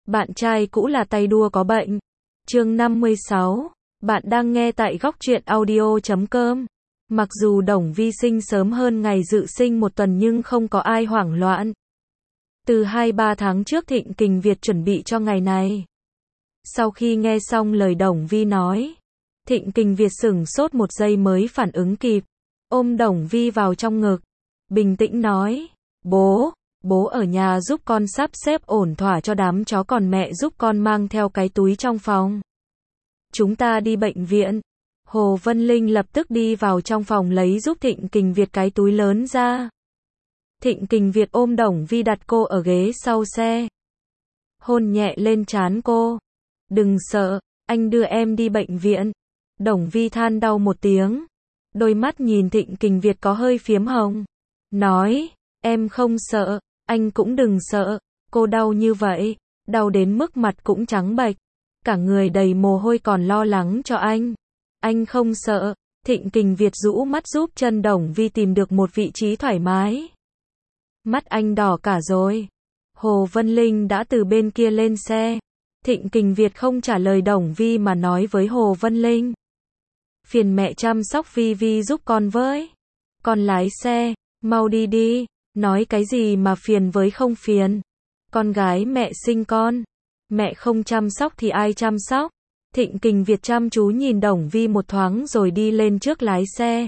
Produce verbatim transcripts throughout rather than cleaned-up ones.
Bạn trai cũ là tay đua có bệnh. Chương năm mươi sáu. Bạn đang nghe tại góc truyện audio chấm com. Mặc dù Đồng Vi sinh sớm hơn ngày dự sinh một tuần nhưng không có ai hoảng loạn. Từ hai ba tháng trước Thịnh Kình Việt chuẩn bị cho ngày này. Sau khi nghe xong lời Đồng Vi nói, Thịnh Kình Việt sửng sốt một giây mới phản ứng kịp, ôm Đồng Vi vào trong ngực, bình tĩnh nói, bố, bố ở nhà giúp con sắp xếp ổn thỏa cho đám chó, còn mẹ giúp con mang theo cái túi trong phòng. Chúng ta đi bệnh viện. Hồ Vân Linh lập tức đi vào trong phòng lấy giúp Thịnh Kình Việt cái túi lớn ra. Thịnh Kình Việt ôm Đồng Vi đặt cô ở ghế sau xe, hôn nhẹ lên trán cô. Đừng sợ, anh đưa em đi bệnh viện. Đồng Vi than đau một tiếng, đôi mắt nhìn Thịnh Kình Việt có hơi phiếm hồng, nói, em không sợ, anh cũng đừng sợ. Cô đau như vậy, đau đến mức mặt cũng trắng bệch, cả người đầy mồ hôi còn lo lắng cho anh. Anh không sợ. Thịnh Kình Việt rũ mắt giúp chân Đồng Vi tìm được một vị trí thoải mái. Mắt anh đỏ cả rồi. Hồ Vân Linh đã từ bên kia lên xe. Thịnh Kình Việt không trả lời Đồng Vi mà nói với Hồ Vân Linh, phiền mẹ chăm sóc Vi Vi giúp con với. Con lái xe, mau đi đi. Nói cái gì mà phiền với không phiền. Con gái mẹ sinh con, mẹ không chăm sóc thì ai chăm sóc. Thịnh Kình Việt chăm chú nhìn Đồng Vi một thoáng rồi đi lên trước lái xe.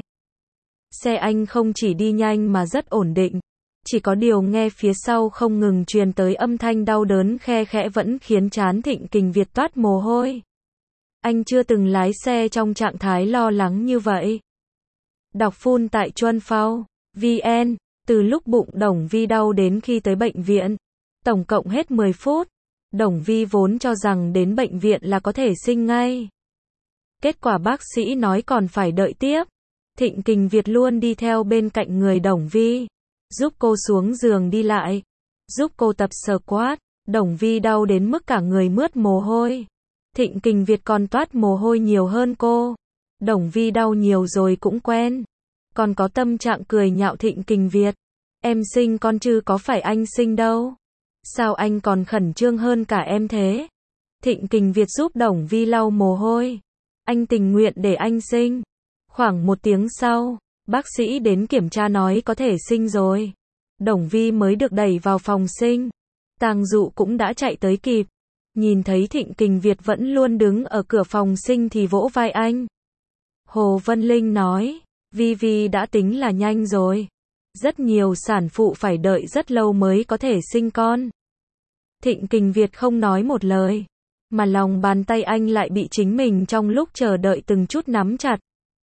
Xe anh không chỉ đi nhanh mà rất ổn định. Chỉ có điều nghe phía sau không ngừng truyền tới âm thanh đau đớn khe khẽ vẫn khiến trán Thịnh Kình Việt toát mồ hôi. Anh chưa từng lái xe trong trạng thái lo lắng như vậy. Đọc full tại chuan phao chấm vn. Từ lúc bụng Đồng Vi đau đến khi tới bệnh viện, tổng cộng hết mười phút. Đồng Vi vốn cho rằng đến bệnh viện là có thể sinh ngay. Kết quả bác sĩ nói còn phải đợi tiếp. Thịnh Kình Việt luôn đi theo bên cạnh người Đồng Vi, giúp cô xuống giường đi lại, giúp cô tập squat. Đồng Vi đau đến mức cả người mướt mồ hôi. Thịnh Kình Việt còn toát mồ hôi nhiều hơn cô. Đồng Vi đau nhiều rồi cũng quen, còn có tâm trạng cười nhạo Thịnh Kình Việt. Em sinh con chứ có phải anh sinh đâu. Sao anh còn khẩn trương hơn cả em thế? Thịnh Kình Việt giúp Đồng Vi lau mồ hôi. Anh tình nguyện để anh sinh. Khoảng một tiếng sau, bác sĩ đến kiểm tra nói có thể sinh rồi. Đồng Vi mới được đẩy vào phòng sinh. Tang Dụ cũng đã chạy tới kịp. Nhìn thấy Thịnh Kình Việt vẫn luôn đứng ở cửa phòng sinh thì vỗ vai anh. Hồ Vân Linh nói, Vi Vi đã tính là nhanh rồi. Rất nhiều sản phụ phải đợi rất lâu mới có thể sinh con. Thịnh Kình Việt không nói một lời, mà lòng bàn tay anh lại bị chính mình trong lúc chờ đợi từng chút nắm chặt.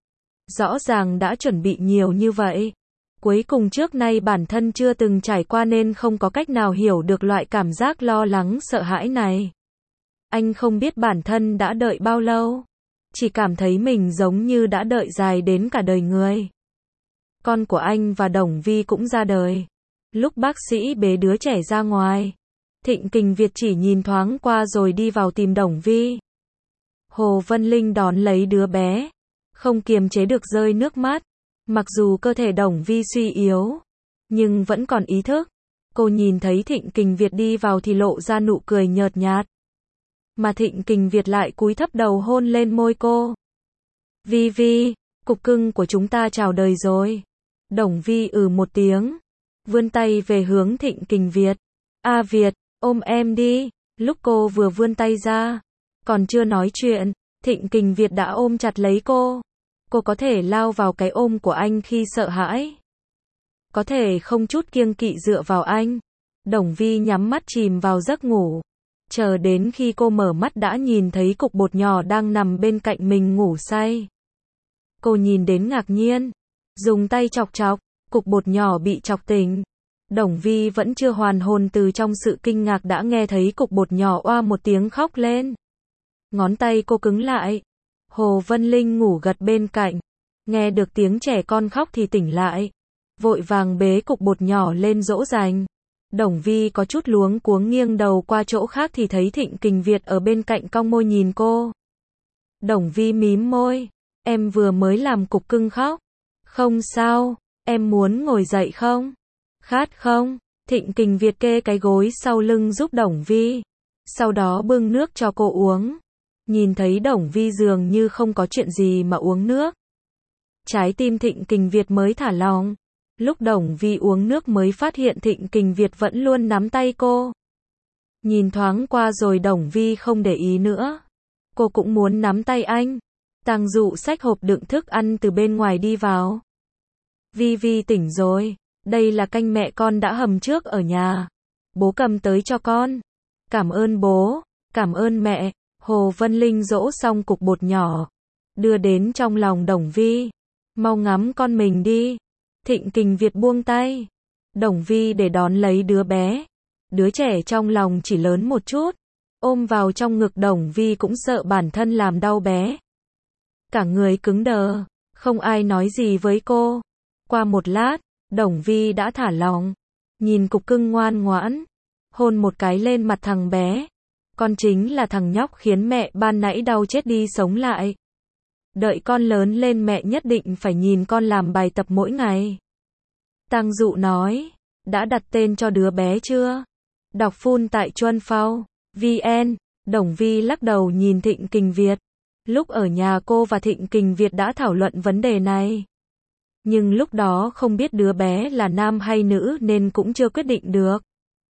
Rõ ràng đã chuẩn bị nhiều như vậy, cuối cùng trước nay bản thân chưa từng trải qua nên không có cách nào hiểu được loại cảm giác lo lắng sợ hãi này. Anh không biết bản thân đã đợi bao lâu, chỉ cảm thấy mình giống như đã đợi dài đến cả đời người. Con của anh và Đồng Vi cũng ra đời. Lúc bác sĩ bế đứa trẻ ra ngoài, Thịnh Kình Việt chỉ nhìn thoáng qua rồi đi vào tìm Đồng Vi. Hồ Vân Linh đón lấy đứa bé, không kiềm chế được rơi nước mắt. Mặc dù cơ thể Đồng Vi suy yếu, nhưng vẫn còn ý thức. Cô nhìn thấy Thịnh Kình Việt đi vào thì lộ ra nụ cười nhợt nhạt. Mà Thịnh Kình Việt lại cúi thấp đầu hôn lên môi cô. Vi Vi, cục cưng của chúng ta chào đời rồi. Đồng Vi ừ một tiếng, vươn tay về hướng Thịnh Kình Việt. A Việt, ôm em đi. Lúc cô vừa vươn tay ra, còn chưa nói chuyện, Thịnh Kình Việt đã ôm chặt lấy cô. Cô có thể lao vào cái ôm của anh khi sợ hãi, có thể không chút kiêng kỵ dựa vào anh. Đồng Vi nhắm mắt chìm vào giấc ngủ, chờ đến khi cô mở mắt đã nhìn thấy cục bột nhỏ đang nằm bên cạnh mình ngủ say. Cô nhìn đến ngạc nhiên, dùng tay chọc chọc, cục bột nhỏ bị chọc tỉnh. Đồng Vi vẫn chưa hoàn hồn từ trong sự kinh ngạc đã nghe thấy cục bột nhỏ oa một tiếng khóc lên. Ngón tay cô cứng lại. Hồ Vân Linh ngủ gật bên cạnh, nghe được tiếng trẻ con khóc thì tỉnh lại, vội vàng bế cục bột nhỏ lên dỗ dành. Đồng Vi có chút luống cuống nghiêng đầu qua chỗ khác thì thấy Thịnh Kình Việt ở bên cạnh cong môi nhìn cô. Đồng Vi mím môi, em vừa mới làm cục cưng khóc. Không sao, em muốn ngồi dậy không? Khát không? Thịnh Kình Việt kê cái gối sau lưng giúp Đồng Vi. sau đó bưng nước cho cô uống. Nhìn thấy Đồng Vi dường như không có chuyện gì mà uống nước. Trái tim Thịnh Kình Việt mới thả lỏng. Lúc Đồng Vi uống nước mới phát hiện Thịnh Kình Việt vẫn luôn nắm tay cô. Nhìn thoáng qua rồi Đồng Vi không để ý nữa. Cô cũng muốn nắm tay anh. Tang Dụ xách hộp đựng thức ăn từ bên ngoài đi vào. Vi Vi tỉnh rồi, đây là canh mẹ con đã hầm trước ở nhà. Bố cầm tới cho con. Cảm ơn bố, cảm ơn mẹ. Hồ Vân Linh dỗ xong cục bột nhỏ, đưa đến trong lòng Đồng Vi. Mau ngắm con mình đi. Thịnh Kình Việt buông tay. Đồng Vi để đón lấy đứa bé. Đứa trẻ trong lòng chỉ lớn một chút. Ôm vào trong ngực Đồng Vi cũng sợ bản thân làm đau bé. Cả người cứng đờ, không ai nói gì với cô. Qua một lát, Đồng Vi đã thả lỏng. Nhìn cục cưng ngoan ngoãn. Hôn một cái lên mặt thằng bé. Con chính là thằng nhóc khiến mẹ ban nãy đau chết đi sống lại. Đợi con lớn lên mẹ nhất định phải nhìn con làm bài tập mỗi ngày. Tang Dụ nói, đã đặt tên cho đứa bé chưa? Đọc full tại chuan phao vn. Đồng Vi lắc đầu nhìn Thịnh Kình Việt. Lúc ở nhà cô và Thịnh Kình Việt đã thảo luận vấn đề này. Nhưng lúc đó không biết đứa bé là nam hay nữ nên cũng chưa quyết định được.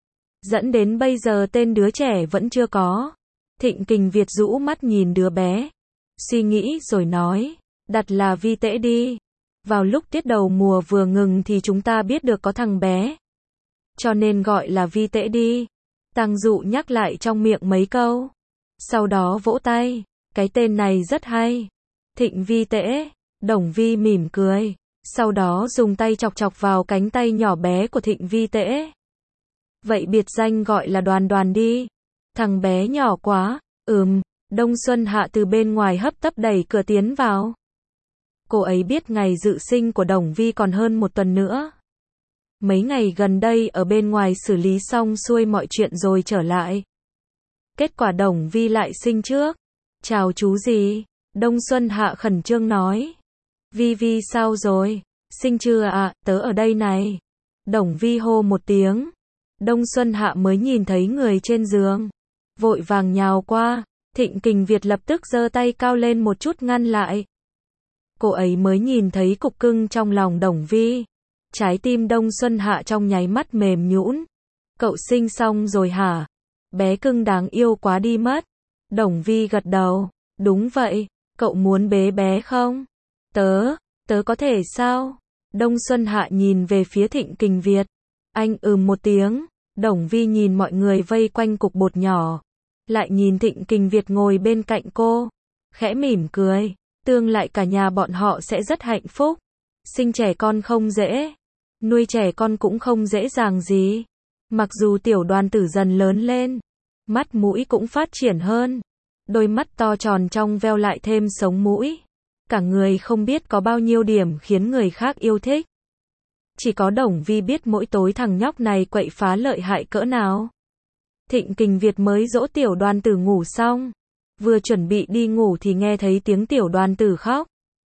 Dẫn đến bây giờ tên đứa trẻ vẫn chưa có. Thịnh Kình Việt rũ mắt nhìn đứa bé. Suy nghĩ rồi nói, đặt là Vi Tễ đi. Vào lúc tiết đầu mùa vừa ngừng thì chúng ta biết được có thằng bé. Cho nên gọi là Vi Tễ đi. Tang Dụ nhắc lại trong miệng mấy câu. Sau đó vỗ tay. Cái tên này rất hay. Thịnh Vi Tễ. Đồng Vi mỉm cười. Sau đó dùng tay chọc chọc vào cánh tay nhỏ bé của Thịnh Vi Tễ. Vậy biệt danh gọi là Đoàn Đoàn đi. Thằng bé nhỏ quá. Ừm. Đông Xuân Hạ từ bên ngoài hấp tấp đẩy cửa tiến vào. Cô ấy biết ngày dự sinh của Đồng Vi còn hơn một tuần nữa. Mấy ngày gần đây ở bên ngoài xử lý xong xuôi mọi chuyện rồi trở lại. Kết quả Đồng Vi lại sinh trước. Chào chú gì? Đông Xuân Hạ khẩn trương nói. Vi Vi sao rồi? Sinh chưa ạ? À? Tớ ở đây này. Đồng Vi hô một tiếng. Đông Xuân Hạ mới nhìn thấy người trên giường. Vội vàng nhào qua. Thịnh Kình Việt lập tức giơ tay cao lên một chút ngăn lại. Cô ấy mới nhìn thấy cục cưng trong lòng Đồng Vi. Trái tim Đông Xuân Hạ trong nháy mắt mềm nhũn. Cậu sinh xong rồi hả? Bé cưng đáng yêu quá đi mất. Đồng Vi gật đầu. Đúng vậy, cậu muốn bế bé không? Tớ, tớ có thể sao? Đông Xuân Hạ nhìn về phía Thịnh Kình Việt. Anh ừm một tiếng. Đồng Vi nhìn mọi người vây quanh cục bột nhỏ. Lại nhìn Thịnh Kình Việt ngồi bên cạnh cô. Khẽ mỉm cười. Tương lại cả nhà bọn họ sẽ rất hạnh phúc. Sinh trẻ con không dễ. Nuôi trẻ con cũng không dễ dàng gì. Mặc dù tiểu Đoàn Tử dần lớn lên. Mắt mũi cũng phát triển hơn. Đôi mắt to tròn trong veo lại thêm sống mũi. Cả người không biết có bao nhiêu điểm khiến người khác yêu thích. Chỉ có Đồng Vi biết mỗi tối thằng nhóc này quậy phá lợi hại cỡ nào. Thịnh Kình Việt mới dỗ tiểu Đoàn Tử ngủ xong. Vừa chuẩn bị đi ngủ thì nghe thấy tiếng tiểu Đoàn Tử khóc.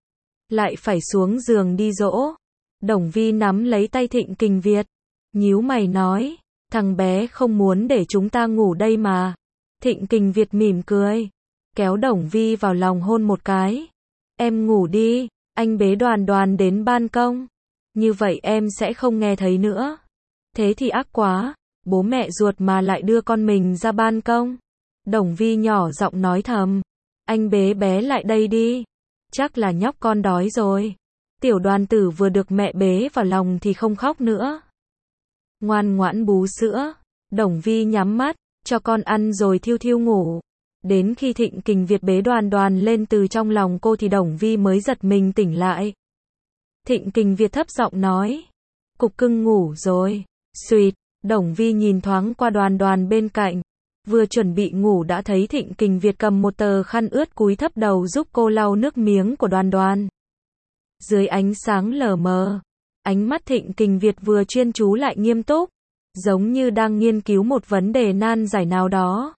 Lại phải xuống giường đi dỗ. Đồng Vi nắm lấy tay Thịnh Kình Việt. Nhíu mày nói. Thằng bé không muốn để chúng ta ngủ đây mà. Thịnh Kình Việt mỉm cười. Kéo Đồng Vi vào lòng hôn một cái. Em ngủ đi. Anh bế Đoàn Đoàn đến ban công. Như vậy em sẽ không nghe thấy nữa. Thế thì ác quá. Bố mẹ ruột mà lại đưa con mình ra ban công. Đồng Vi nhỏ giọng nói thầm. Anh bế bé lại đây đi. Chắc là nhóc con đói rồi. Tiểu Đoàn Tử vừa được mẹ bế vào lòng thì không khóc nữa. Ngoan ngoãn bú sữa. Đồng Vi nhắm mắt, cho con ăn rồi thiêu thiêu ngủ. Đến khi Thịnh Kình Việt bế Đoàn Đoàn lên từ trong lòng cô thì Đồng Vi mới giật mình tỉnh lại. Thịnh Kình Việt thấp giọng nói. Cục cưng ngủ rồi. Xuyệt. Đồng Vi nhìn thoáng qua Đoàn Đoàn bên cạnh. Vừa chuẩn bị ngủ đã thấy Thịnh Kình Việt cầm một tờ khăn ướt cúi thấp đầu giúp cô lau nước miếng của Đoàn Đoàn. Dưới ánh sáng lờ mờ, ánh mắt Thịnh Kình Việt vừa chuyên chú lại nghiêm túc, giống như đang nghiên cứu một vấn đề nan giải nào đó.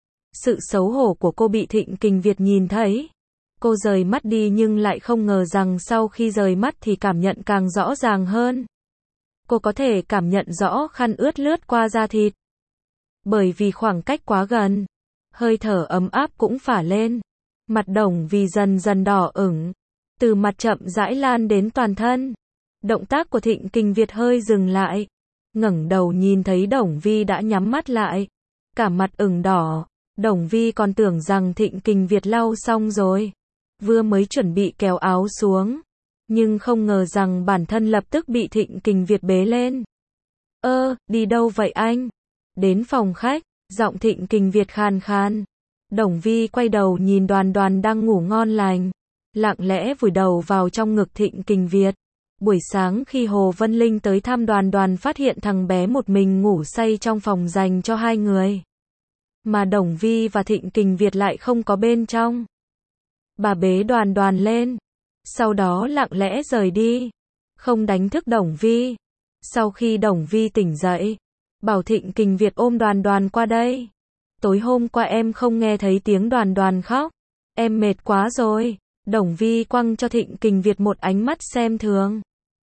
Sự xấu hổ của cô bị Thịnh Kình Việt nhìn thấy. Cô rời mắt đi nhưng lại không ngờ rằng sau khi rời mắt thì cảm nhận càng rõ ràng hơn. Cô có thể cảm nhận rõ khăn ướt lướt qua da thịt. Bởi vì khoảng cách quá gần, hơi thở ấm áp cũng phả lên. Mặt Đồng Vi dần dần đỏ ửng, từ mặt chậm rãi lan đến toàn thân. Động tác của Thịnh Kình Việt hơi dừng lại, ngẩng đầu nhìn thấy Đồng Vi đã nhắm mắt lại, cả mặt ửng đỏ. Đồng Vi còn tưởng rằng Thịnh Kình Việt lau xong rồi, vừa mới chuẩn bị kéo áo xuống, nhưng không ngờ rằng bản thân lập tức bị Thịnh Kình Việt bế lên. Ơ, đi đâu vậy anh? Đến phòng khách, giọng Thịnh Kình Việt khàn khàn. Đồng Vi quay đầu nhìn Đoàn Đoàn đang ngủ ngon lành, lặng lẽ vùi đầu vào trong ngực Thịnh Kình Việt. Buổi sáng khi Hồ Vân Linh tới thăm Đoàn Đoàn phát hiện thằng bé một mình ngủ say trong phòng dành cho hai người, mà Đồng Vi và Thịnh Kình Việt lại không có bên trong. Bà bế Đoàn Đoàn lên, sau đó lặng lẽ rời đi, không đánh thức Đồng Vi. Sau khi Đồng Vi tỉnh dậy, bảo Thịnh Kình Việt ôm Đoàn Đoàn qua đây. Tối hôm qua em không nghe thấy tiếng Đoàn Đoàn khóc, em mệt quá rồi. Đồng Vi quăng cho Thịnh Kình Việt một ánh mắt xem thường.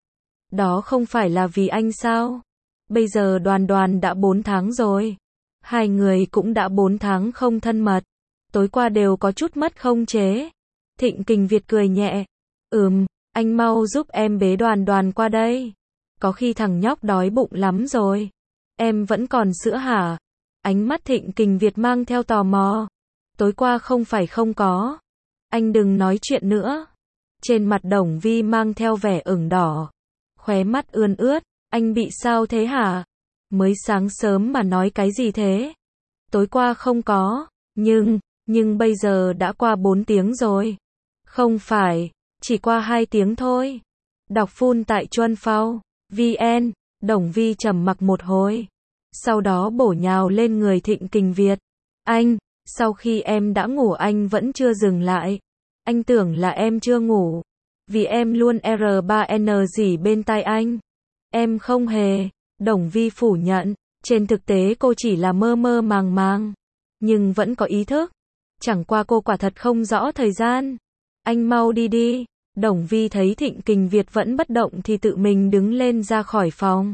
Đó không phải là vì anh sao? Bây giờ Đoàn Đoàn đã bốn tháng rồi. Hai người cũng đã bốn tháng không thân mật. Tối qua đều có chút mất không chế. Thịnh Kình Việt cười nhẹ. Ừm, anh mau giúp em bế Đoàn Đoàn qua đây. Có khi thằng nhóc đói bụng lắm rồi. Em vẫn còn sữa hả? Ánh mắt Thịnh Kình Việt mang theo tò mò. Tối qua không phải không có. Anh đừng nói chuyện nữa. Trên mặt Đồng Vi mang theo vẻ ửng đỏ, khóe mắt ươn ướt. Anh bị sao thế hả? Mới sáng sớm mà nói cái gì thế? Tối qua không có. Nhưng, nhưng bây giờ đã qua bốn tiếng rồi. Không phải, chỉ qua hai tiếng thôi. Đọc full tại Chuân Phao vê en. Đồng Vi trầm mặc một hồi, sau đó bổ nhào lên người Thịnh Kình Việt. Anh, sau khi em đã ngủ anh vẫn chưa dừng lại. Anh tưởng là em chưa ngủ, vì em luôn R ba N gì bên tai anh. Em không hề. Đồng Vi phủ nhận, trên thực tế cô chỉ là mơ mơ màng màng, nhưng vẫn có ý thức. Chẳng qua cô quả thật không rõ thời gian. Anh mau đi đi. Đồng Vi thấy Thịnh Kình Việt vẫn bất động thì tự mình đứng lên ra khỏi phòng.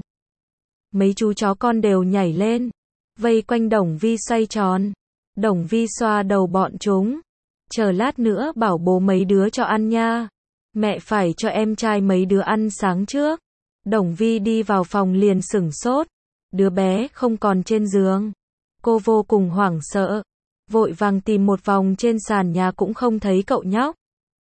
Mấy chú chó con đều nhảy lên, vây quanh Đồng Vi xoay tròn. Đồng Vi xoa đầu bọn chúng. Chờ lát nữa bảo bố mấy đứa cho ăn nha. Mẹ phải cho em trai mấy đứa ăn sáng trước. Đồng Vi đi vào phòng liền sửng sốt. Đứa bé không còn trên giường. Cô vô cùng hoảng sợ, vội vàng tìm một vòng trên sàn nhà cũng không thấy cậu nhóc.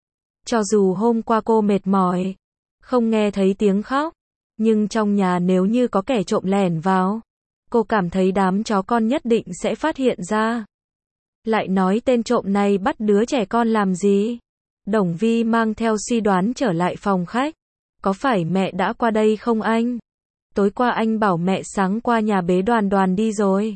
Cho dù hôm qua cô mệt mỏi, không nghe thấy tiếng khóc, nhưng trong nhà nếu như có kẻ trộm lẻn vào, cô cảm thấy đám chó con nhất định sẽ phát hiện ra. Lại nói tên trộm này bắt đứa trẻ con làm gì? Đồng Vi mang theo suy đoán trở lại phòng khách. Có phải mẹ đã qua đây không anh? Tối qua anh bảo mẹ sáng qua nhà bế Đoàn Đoàn đi rồi.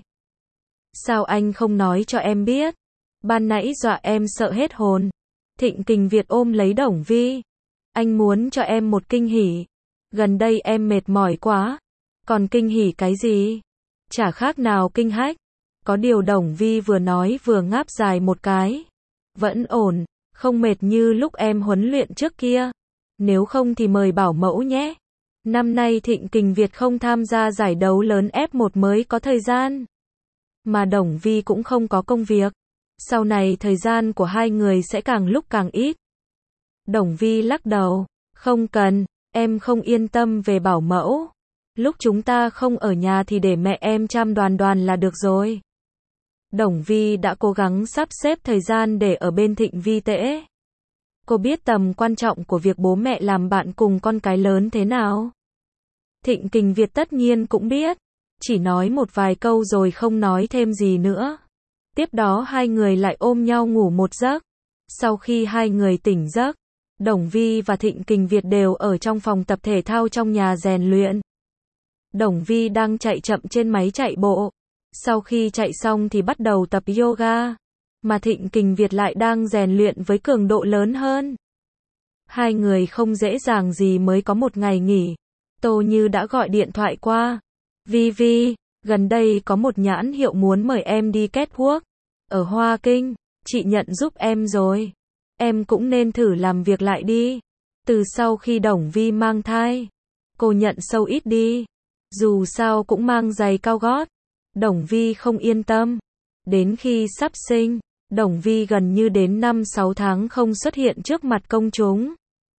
Sao anh không nói cho em biết? Ban nãy dọa em sợ hết hồn. Thịnh Kình Việt ôm lấy Đồng Vi. Anh muốn cho em một kinh hỉ. Gần đây em mệt mỏi quá. Còn kinh hỉ cái gì? Chả khác nào kinh hách. Có điều Đồng Vi vừa nói vừa ngáp dài một cái. Vẫn ổn, không mệt như lúc em huấn luyện trước kia. Nếu không thì mời bảo mẫu nhé. Năm nay Thịnh Kình Việt không tham gia giải đấu lớn F một mới có thời gian. Mà Đồng Vi cũng không có công việc. Sau này thời gian của hai người sẽ càng lúc càng ít. Đồng Vi lắc đầu. Không cần, em không yên tâm về bảo mẫu. Lúc chúng ta không ở nhà thì để mẹ em chăm Đoàn Đoàn là được rồi. Đồng Vi đã cố gắng sắp xếp thời gian để ở bên Thịnh Vi Tễ. Cô biết tầm quan trọng của việc bố mẹ làm bạn cùng con cái lớn thế nào. Thịnh Kình Việt tất nhiên cũng biết. Chỉ nói một vài câu rồi không nói thêm gì nữa. Tiếp đó hai người lại ôm nhau ngủ một giấc. Sau khi hai người tỉnh giấc, Đồng Vi và Thịnh Kình Việt đều ở trong phòng tập thể thao trong nhà rèn luyện. Đồng Vi đang chạy chậm trên máy chạy bộ. Sau khi chạy xong thì bắt đầu tập yoga. Mà Thịnh Kình Việt lại đang rèn luyện với cường độ lớn hơn. Hai người không dễ dàng gì mới có một ngày nghỉ. Tô Như đã gọi điện thoại qua. Vi Vi, gần đây có một nhãn hiệu muốn mời em đi catwalk. Ở Hoa Kinh, chị nhận giúp em rồi. Em cũng nên thử làm việc lại đi. Từ sau khi Đồng Vi mang thai, cô nhận sâu ít đi. Dù sao cũng mang giày cao gót. Đồng Vi không yên tâm. Đến khi sắp sinh, Đồng Vi gần như đến năm sáu tháng không xuất hiện trước mặt công chúng.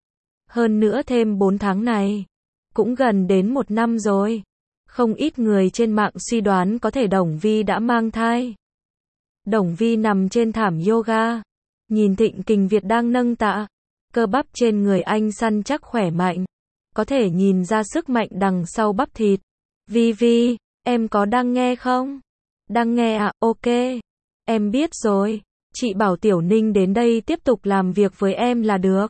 Hơn nữa thêm bốn tháng này, cũng gần đến một năm rồi. Không ít người trên mạng suy đoán có thể Đồng Vi đã mang thai. Đồng Vi nằm trên thảm yoga, nhìn Thịnh Kình Việt đang nâng tạ, cơ bắp trên người anh săn chắc khỏe mạnh, có thể nhìn ra sức mạnh đằng sau bắp thịt. Vi Vi, em có đang nghe không? Đang nghe à, ok. Em biết rồi, chị bảo Tiểu Ninh đến đây tiếp tục làm việc với em là được.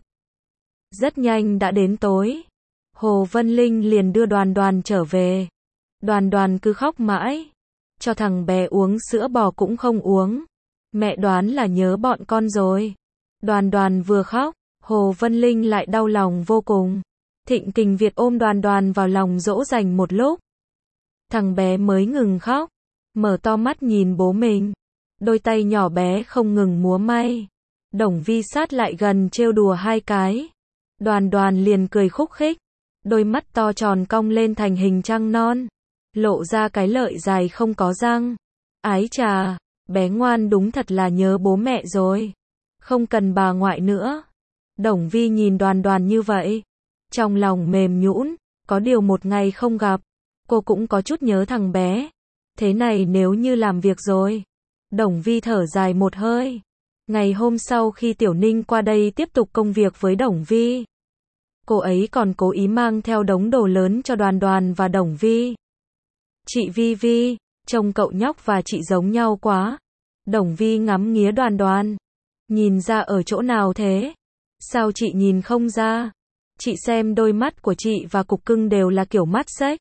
Rất nhanh đã đến tối. Hồ Vân Linh liền đưa Đoàn Đoàn trở về. Đoàn Đoàn cứ khóc mãi. Cho thằng bé uống sữa bò cũng không uống. Mẹ đoán là nhớ bọn con rồi. Đoàn Đoàn vừa khóc, Hồ Vân Linh lại đau lòng vô cùng. Thịnh Kình Việt ôm Đoàn Đoàn vào lòng dỗ dành một lúc. Thằng bé mới ngừng khóc, mở to mắt nhìn bố mình. Đôi tay nhỏ bé không ngừng múa may. Đồng Vi sát lại gần trêu đùa hai cái. Đoàn Đoàn liền cười khúc khích. Đôi mắt to tròn cong lên thành hình trăng non. Lộ ra cái lợi dài không có răng. Ái chà, bé ngoan đúng thật là nhớ bố mẹ rồi. Không cần bà ngoại nữa. Đồng Vi nhìn Đoàn Đoàn như vậy, trong lòng mềm nhũn, có điều một ngày không gặp, cô cũng có chút nhớ thằng bé. Thế này nếu như làm việc rồi. Đồng Vi thở dài một hơi. Ngày hôm sau khi Tiểu Ninh qua đây tiếp tục công việc với Đồng Vi, cô ấy còn cố ý mang theo đống đồ lớn cho Đoàn Đoàn và Đồng Vi. Chị Vi Vi, trông cậu nhóc và chị giống nhau quá. Đồng Vi ngắm nghía Đoàn Đoàn. Nhìn ra ở chỗ nào thế? Sao chị nhìn không ra? Chị xem đôi mắt của chị và cục cưng đều là kiểu mắt xếch.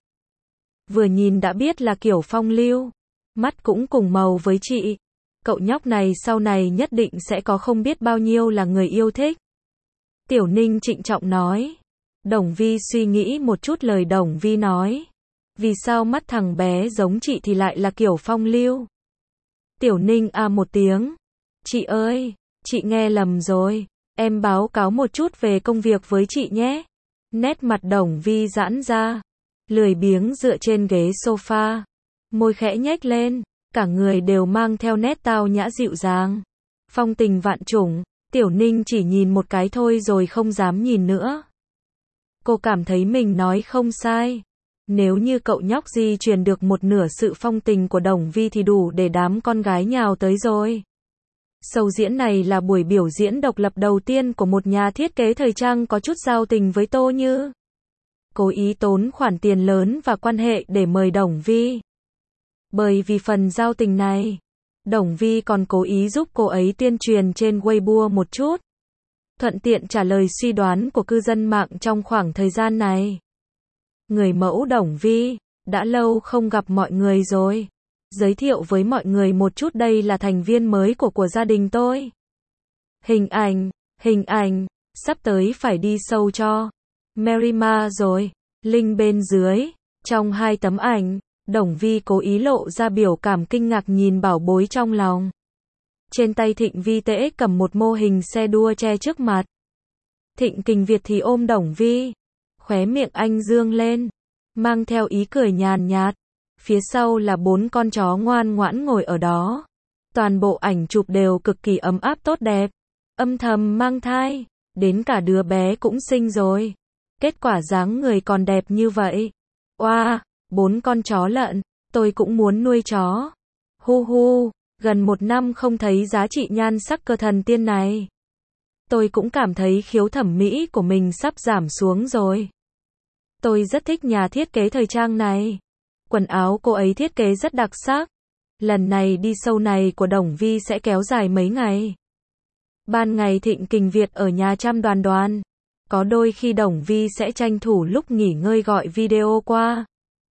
Vừa nhìn đã biết là kiểu phong lưu. Mắt cũng cùng màu với chị. Cậu nhóc này sau này nhất định sẽ có không biết bao nhiêu là người yêu thích. Tiểu Ninh trịnh trọng nói. Đồng Vi suy nghĩ một chút lời Đồng Vi nói. Vì sao mắt thằng bé giống chị thì lại là kiểu phong lưu? Tiểu Ninh à một tiếng. Chị ơi, chị nghe lầm rồi. Em báo cáo một chút về công việc với chị nhé. Nét mặt Đồng Vi giãn ra. Lười biếng dựa trên ghế sofa. Môi khẽ nhếch lên. Cả người đều mang theo nét tao nhã dịu dàng. Phong tình vạn trùng. Tiểu Ninh chỉ nhìn một cái thôi rồi không dám nhìn nữa. Cô cảm thấy mình nói không sai. Nếu như cậu nhóc di truyền được một nửa sự phong tình của Đồng Vi thì đủ để đám con gái nhào tới rồi. Show diễn này là buổi biểu diễn độc lập đầu tiên của một nhà thiết kế thời trang có chút giao tình với Tô Như. Cố ý tốn khoản tiền lớn và quan hệ để mời Đồng Vi. Bởi vì phần giao tình này, Đồng Vi còn cố ý giúp cô ấy tuyên truyền trên Weibo một chút. Thuận tiện trả lời suy đoán của cư dân mạng trong khoảng thời gian này. Người mẫu Đồng Vi, đã lâu không gặp mọi người rồi. Giới thiệu với mọi người một chút, đây là thành viên mới của của gia đình tôi. Hình ảnh, hình ảnh, sắp tới phải đi show cho Marima rồi. Link bên dưới, trong hai tấm ảnh, Đồng Vi cố ý lộ ra biểu cảm kinh ngạc nhìn bảo bối trong lòng. Trên tay Thịnh Vi Tễ cầm một mô hình xe đua che trước mặt. Thịnh Kình Việt thì ôm Đồng Vi. Khóe miệng anh dương lên, mang theo ý cười nhàn nhạt. Phía sau là bốn con chó ngoan ngoãn ngồi ở đó. Toàn bộ ảnh chụp đều cực kỳ ấm áp tốt đẹp. Âm thầm mang thai, đến cả đứa bé cũng sinh rồi. Kết quả dáng người còn đẹp như vậy. Oa, wow, bốn con chó lợn, tôi cũng muốn nuôi chó. Hu hu, gần một năm không thấy giá trị nhan sắc cơ thần tiên này. Tôi cũng cảm thấy khiếu thẩm mỹ của mình sắp giảm xuống rồi. Tôi rất thích nhà thiết kế thời trang này. Quần áo cô ấy thiết kế rất đặc sắc. Lần này đi show này của Đồng Vi sẽ kéo dài mấy ngày. Ban ngày Thịnh Kình Việt ở nhà chăm Đoàn Đoàn. Có đôi khi Đồng Vi sẽ tranh thủ lúc nghỉ ngơi gọi video qua.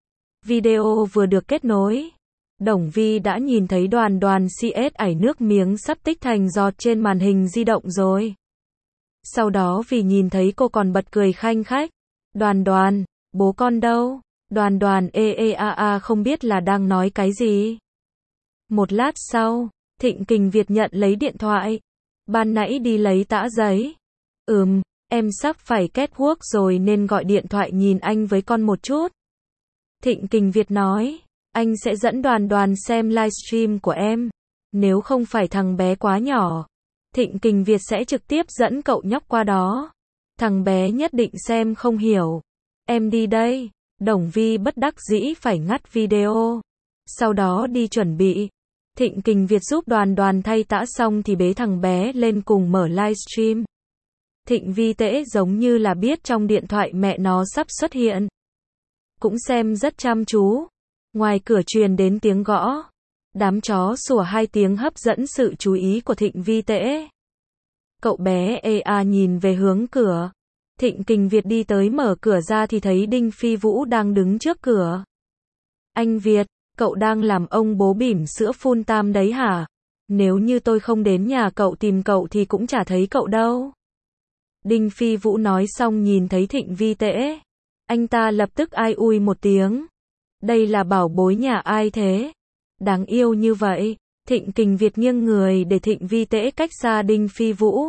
Video vừa được kết nối. Đồng Vi đã nhìn thấy Đoàn Đoàn xê ét ảy nước miếng sắp tích thành giọt trên màn hình di động rồi. Sau đó vì nhìn thấy cô còn bật cười khanh khách. Đoàn Đoàn, bố con đâu? Đoàn Đoàn ê ê a a không biết là đang nói cái gì. Một lát sau, Thịnh Kình Việt nhận lấy điện thoại. Ban nãy đi lấy tã giấy. Ừm, em sắp phải catwalk rồi nên gọi điện thoại nhìn anh với con một chút. Thịnh Kình Việt nói. Anh sẽ dẫn Đoàn Đoàn xem livestream của em. Nếu không phải thằng bé quá nhỏ, Thịnh Kình Việt sẽ trực tiếp dẫn cậu nhóc qua đó. Thằng bé nhất định xem không hiểu. Em đi đây. Đồng Vi bất đắc dĩ phải ngắt video. Sau đó đi chuẩn bị. Thịnh Kình Việt giúp Đoàn Đoàn thay tã xong thì bế thằng bé lên cùng mở livestream. Thịnh Vi Tễ giống như là biết trong điện thoại mẹ nó sắp xuất hiện. Cũng xem rất chăm chú. Ngoài cửa truyền đến tiếng gõ. Đám chó sủa hai tiếng hấp dẫn sự chú ý của Thịnh Vi Tễ. Cậu bé ê a nhìn về hướng cửa. Thịnh Kình Việt đi tới mở cửa ra thì thấy Đinh Phi Vũ đang đứng trước cửa. Anh Việt, cậu đang làm ông bố bỉm sữa phun tam đấy hả? Nếu như tôi không đến nhà cậu tìm cậu thì cũng chả thấy cậu đâu. Đinh Phi Vũ nói xong nhìn thấy Thịnh Vi Tễ. Anh ta lập tức ai ui một tiếng. Đây là bảo bối nhà ai thế? Đáng yêu như vậy. Thịnh Kình Việt nghiêng người để Thịnh Vi Tễ cách xa Đinh Phi Vũ.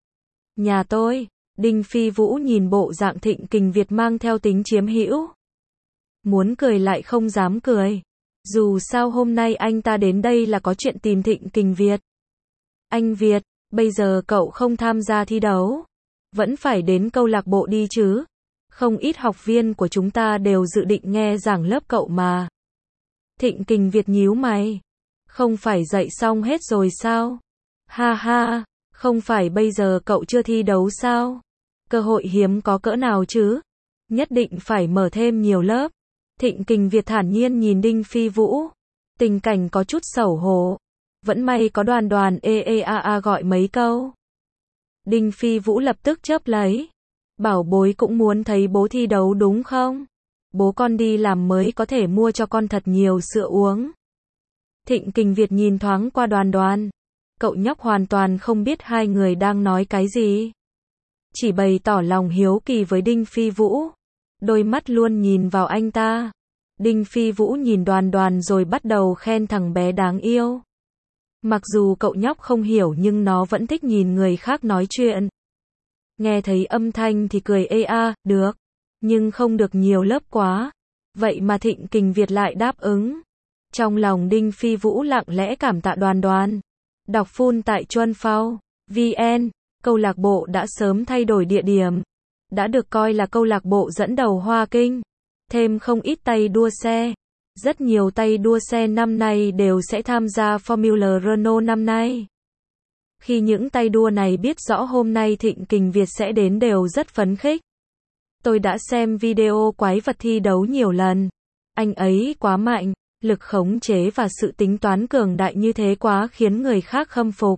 Nhà tôi. Đinh Phi Vũ nhìn bộ dạng Thịnh Kình Việt mang theo tính chiếm hữu. Muốn cười lại không dám cười. Dù sao hôm nay anh ta đến đây là có chuyện tìm Thịnh Kình Việt. Anh Việt, bây giờ cậu không tham gia thi đấu. Vẫn phải đến câu lạc bộ đi chứ. Không ít học viên của chúng ta đều dự định nghe giảng lớp cậu mà. Thịnh Kình Việt nhíu mày. Không phải dạy xong hết rồi sao? Ha ha, không phải bây giờ cậu chưa thi đấu sao? Cơ hội hiếm có cỡ nào chứ? Nhất định phải mở thêm nhiều lớp. Thịnh Kình Việt thản nhiên nhìn Đinh Phi Vũ. Tình cảnh có chút xấu hổ. Vẫn may có Đoàn Đoàn ê ê a a gọi mấy câu. Đinh Phi Vũ lập tức chớp lấy. Bảo bối cũng muốn thấy bố thi đấu đúng không? Bố con đi làm mới có thể mua cho con thật nhiều sữa uống. Thịnh Kình Việt nhìn thoáng qua Đoàn Đoàn. Cậu nhóc hoàn toàn không biết hai người đang nói cái gì. Chỉ bày tỏ lòng hiếu kỳ với Đinh Phi Vũ. Đôi mắt luôn nhìn vào anh ta. Đinh Phi Vũ nhìn Đoàn Đoàn rồi bắt đầu khen thằng bé đáng yêu. Mặc dù cậu nhóc không hiểu nhưng nó vẫn thích nhìn người khác nói chuyện. Nghe thấy âm thanh thì cười ê a, được. Nhưng không được nhiều lớp quá. Vậy mà Thịnh Kình Việt lại đáp ứng. Trong lòng Đinh Phi Vũ lặng lẽ cảm tạ Đoàn Đoàn. Đọc full tại Chuân Phao, vê en, câu lạc bộ đã sớm thay đổi địa điểm. Đã được coi là câu lạc bộ dẫn đầu Hoa Kinh. Thêm không ít tay đua xe. Rất nhiều tay đua xe năm nay đều sẽ tham gia Formula Renault năm nay. Khi những tay đua này biết rõ hôm nay Thịnh Kình Việt sẽ đến đều rất phấn khích. Tôi đã xem video quái vật thi đấu nhiều lần. Anh ấy quá mạnh, lực khống chế và sự tính toán cường đại như thế quá khiến người khác khâm phục.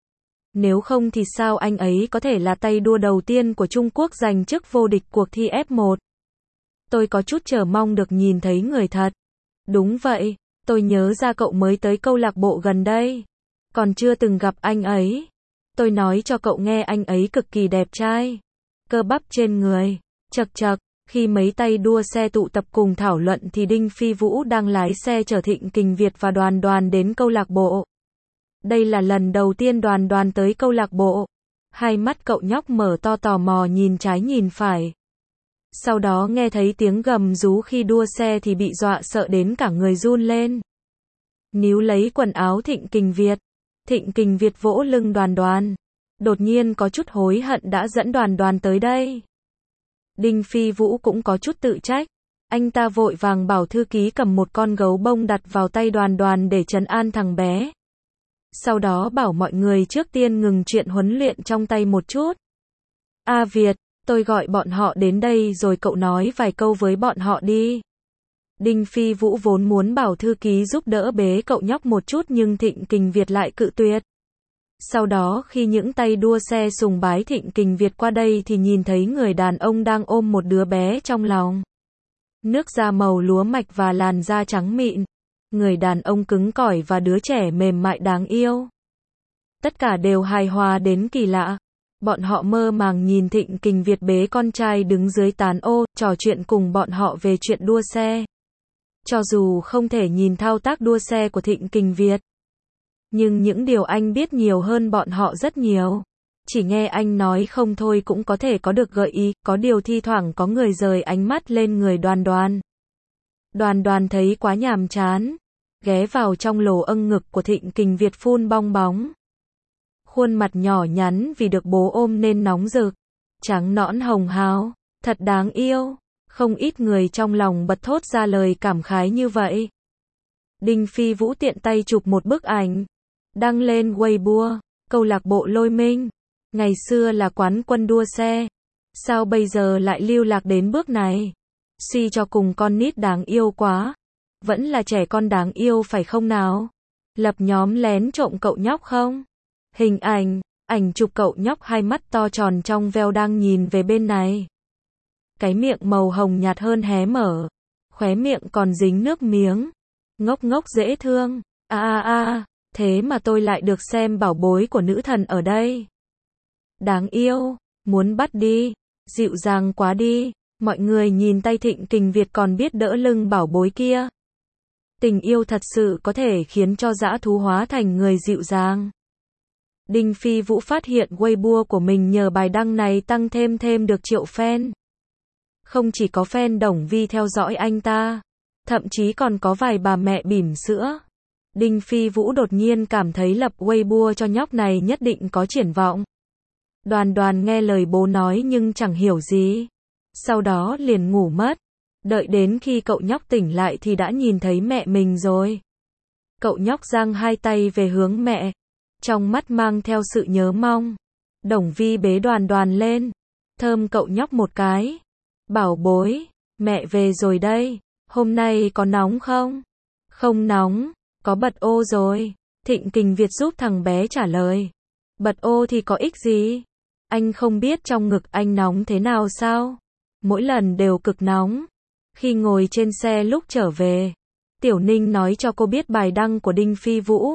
Nếu không thì sao anh ấy có thể là tay đua đầu tiên của Trung Quốc giành chức vô địch cuộc thi ép một. Tôi có chút chờ mong được nhìn thấy người thật. Đúng vậy, tôi nhớ ra cậu mới tới câu lạc bộ gần đây. Còn chưa từng gặp anh ấy. Tôi nói cho cậu nghe anh ấy cực kỳ đẹp trai. Cơ bắp trên người. Chật chật, khi mấy tay đua xe tụ tập cùng thảo luận thì Đinh Phi Vũ đang lái xe chở Thịnh Kình Việt và Đoàn Đoàn đến câu lạc bộ. Đây là lần đầu tiên Đoàn Đoàn tới câu lạc bộ. Hai mắt cậu nhóc mở to tò mò nhìn trái nhìn phải. Sau đó nghe thấy tiếng gầm rú khi đua xe thì bị dọa sợ đến cả người run lên. Níu lấy quần áo Thịnh Kình Việt. Thịnh Kình Việt vỗ lưng Đoàn Đoàn. Đột nhiên có chút hối hận đã dẫn Đoàn Đoàn tới đây. Đinh Phi Vũ cũng có chút tự trách. Anh ta vội vàng bảo thư ký cầm một con gấu bông đặt vào tay Đoàn Đoàn để trấn an thằng bé. Sau đó bảo mọi người trước tiên ngừng chuyện huấn luyện trong tay một chút. A Việt, tôi gọi bọn họ đến đây rồi cậu nói vài câu với bọn họ đi. Đinh Phi Vũ vốn muốn bảo thư ký giúp đỡ bế cậu nhóc một chút nhưng Thịnh Kình Việt lại cự tuyệt. Sau đó khi những tay đua xe sùng bái Thịnh Kình Việt qua đây thì nhìn thấy người đàn ông đang ôm một đứa bé trong lòng. Nước da màu lúa mạch và làn da trắng mịn. Người đàn ông cứng cỏi và đứa trẻ mềm mại đáng yêu. Tất cả đều hài hòa đến kỳ lạ. Bọn họ mơ màng nhìn Thịnh Kình Việt bế con trai đứng dưới tán ô, trò chuyện cùng bọn họ về chuyện đua xe. Cho dù không thể nhìn thao tác đua xe của Thịnh Kình Việt, nhưng những điều anh biết nhiều hơn bọn họ rất nhiều. Chỉ nghe anh nói không thôi cũng có thể có được gợi ý, có điều thi thoảng có người rời ánh mắt lên người Đoàn Đoàn. Đoàn Đoàn thấy quá nhàm chán, ghé vào trong lồ âng ngực của Thịnh Kình Việt phun bong bóng. Khuôn mặt nhỏ nhắn vì được bố ôm nên nóng rực, trắng nõn hồng hào, thật đáng yêu. Không ít người trong lòng bật thốt ra lời cảm khái như vậy. Đinh Phi Vũ tiện tay chụp một bức ảnh, đăng lên Weibo, câu lạc bộ Lôi Minh. Ngày xưa là quán quân đua xe, sao bây giờ lại lưu lạc đến bước này? Suy cho cùng con nít đáng yêu quá. Vẫn là trẻ con đáng yêu phải không nào? Lập nhóm lén trộm cậu nhóc không? Hình ảnh, ảnh chụp cậu nhóc hai mắt to tròn trong veo đang nhìn về bên này. Cái miệng màu hồng nhạt hơn hé mở, khóe miệng còn dính nước miếng. Ngốc ngốc dễ thương. A a a, thế mà tôi lại được xem bảo bối của nữ thần ở đây. Đáng yêu, muốn bắt đi, dịu dàng quá đi. Mọi người nhìn tay Thịnh Kình Việt còn biết đỡ lưng bảo bối kia. Tình yêu thật sự có thể khiến cho dã thú hóa thành người dịu dàng. Đinh Phi Vũ phát hiện Weibo của mình nhờ bài đăng này tăng thêm thêm được triệu fan. Không chỉ có fan Đồng Vi theo dõi anh ta, thậm chí còn có vài bà mẹ bỉm sữa. Đinh Phi Vũ đột nhiên cảm thấy lập Weibo cho nhóc này nhất định có triển vọng. Đoàn Đoàn nghe lời bố nói nhưng chẳng hiểu gì. Sau đó liền ngủ mất. Đợi đến khi cậu nhóc tỉnh lại thì đã nhìn thấy mẹ mình rồi. Cậu nhóc giang hai tay về hướng mẹ, trong mắt mang theo sự nhớ mong. Đồng Vi bế Đoàn Đoàn lên, thơm cậu nhóc một cái. Bảo bối, mẹ về rồi đây, hôm nay có nóng không? Không nóng, có bật ô rồi. Thịnh Kình Việt giúp thằng bé trả lời. Bật ô thì có ích gì? Anh không biết trong ngực anh nóng thế nào sao? Mỗi lần đều cực nóng. Khi ngồi trên xe lúc trở về, Tiểu Ninh nói cho cô biết bài đăng của Đinh Phi Vũ.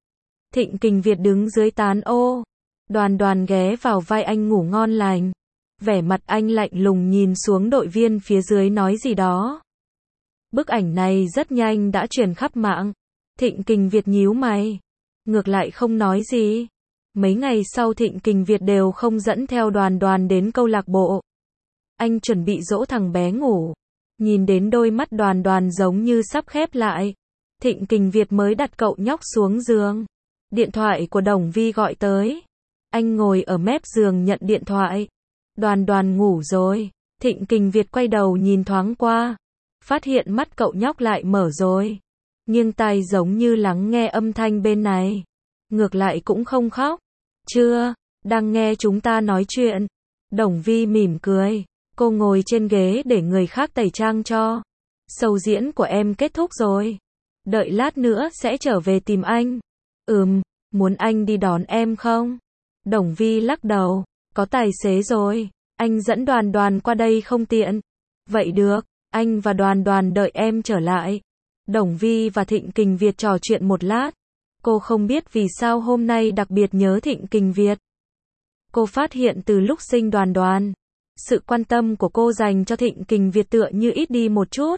Thịnh Kình Việt đứng dưới tán ô. Đoàn Đoàn ghé vào vai anh ngủ ngon lành. Vẻ mặt anh lạnh lùng nhìn xuống đội viên phía dưới nói gì đó. Bức ảnh này rất nhanh đã truyền khắp mạng. Thịnh Kình Việt nhíu mày, ngược lại không nói gì. Mấy ngày sau Thịnh Kình Việt đều không dẫn theo Đoàn Đoàn đến câu lạc bộ. Anh chuẩn bị dỗ thằng bé ngủ. Nhìn đến đôi mắt Đoàn Đoàn giống như sắp khép lại, Thịnh Kình Việt mới đặt cậu nhóc xuống giường. Điện thoại của Đồng Vi gọi tới. Anh ngồi ở mép giường nhận điện thoại. Đoàn Đoàn ngủ rồi. Thịnh Kình Việt quay đầu nhìn thoáng qua, phát hiện mắt cậu nhóc lại mở rồi. Nghiêng tai giống như lắng nghe âm thanh bên này. Ngược lại cũng không khóc. Chưa, đang nghe chúng ta nói chuyện. Đồng Vi mỉm cười. Cô ngồi trên ghế để người khác tẩy trang cho. Show diễn của em kết thúc rồi. Đợi lát nữa sẽ trở về tìm anh. Ừm, muốn anh đi đón em không? Đồng Vi lắc đầu. Có tài xế rồi. Anh dẫn Đoàn Đoàn qua đây không tiện. Vậy được, anh và Đoàn Đoàn đợi em trở lại. Đồng Vi và Thịnh Kình Việt trò chuyện một lát. Cô không biết vì sao hôm nay đặc biệt nhớ Thịnh Kình Việt. Cô phát hiện từ lúc sinh Đoàn Đoàn, sự quan tâm của cô dành cho Thịnh Kình Việt tựa như ít đi một chút.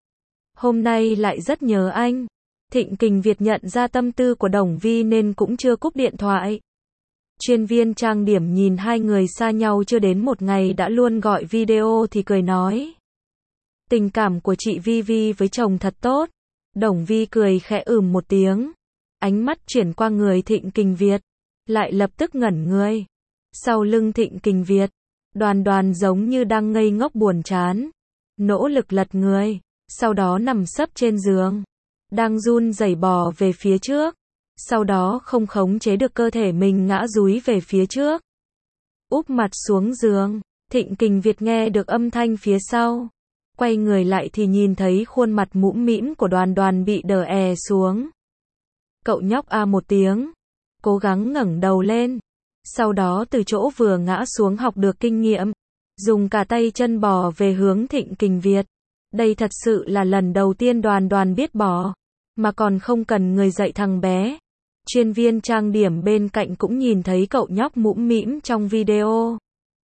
Hôm nay lại rất nhớ anh. Thịnh Kình Việt nhận ra tâm tư của Đồng Vi nên cũng chưa cúp điện thoại. Chuyên viên trang điểm nhìn hai người xa nhau chưa đến một ngày đã luôn gọi video thì cười nói. Tình cảm của chị Vi Vi với chồng thật tốt. Đồng Vi cười khẽ ừm một tiếng. Ánh mắt chuyển qua người Thịnh Kình Việt. Lại lập tức ngẩn người. Sau lưng Thịnh Kình Việt, Đoàn Đoàn giống như đang ngây ngốc buồn chán. Nỗ lực lật người. Sau đó nằm sấp trên giường. Đang run rẩy bò về phía trước. Sau đó không khống chế được cơ thể mình ngã dúi về phía trước. Úp mặt xuống giường. Thịnh Kình Việt nghe được âm thanh phía sau. Quay người lại thì nhìn thấy khuôn mặt mũm mĩm của Đoàn Đoàn bị đờ è xuống. Cậu nhóc a một tiếng. Cố gắng ngẩng đầu lên. Sau đó từ chỗ vừa ngã xuống học được kinh nghiệm. Dùng cả tay chân bò về hướng Thịnh Kình Việt. Đây thật sự là lần đầu tiên Đoàn Đoàn biết bò. Mà còn không cần người dạy thằng bé. Chuyên viên trang điểm bên cạnh cũng nhìn thấy cậu nhóc mũm mĩm trong video.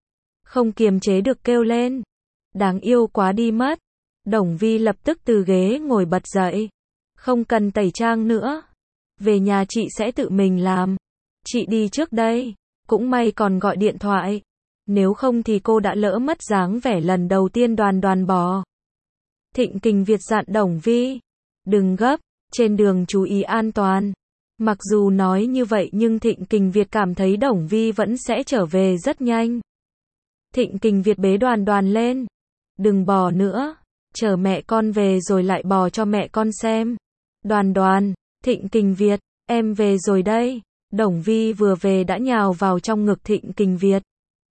Không kiềm chế được kêu lên. Đáng yêu quá đi mất. Đồng Vi lập tức từ ghế ngồi bật dậy. Không cần tẩy trang nữa. Về nhà chị sẽ tự mình làm. Chị đi trước đây. Cũng may còn gọi điện thoại. Nếu không thì cô đã lỡ mất dáng vẻ lần đầu tiên Đoàn Đoàn bò. Thịnh Kình Việt dặn Đồng Vi, đừng gấp, trên đường chú ý an toàn. Mặc dù nói như vậy nhưng Thịnh Kình Việt cảm thấy Đồng Vi vẫn sẽ trở về rất nhanh. Thịnh Kình Việt bế Đoàn Đoàn lên, đừng bò nữa, chờ mẹ con về rồi lại bò cho mẹ con xem. Đoàn Đoàn, Thịnh Kình Việt, em về rồi đây. Đồng Vi vừa về đã nhào vào trong ngực Thịnh Kình Việt.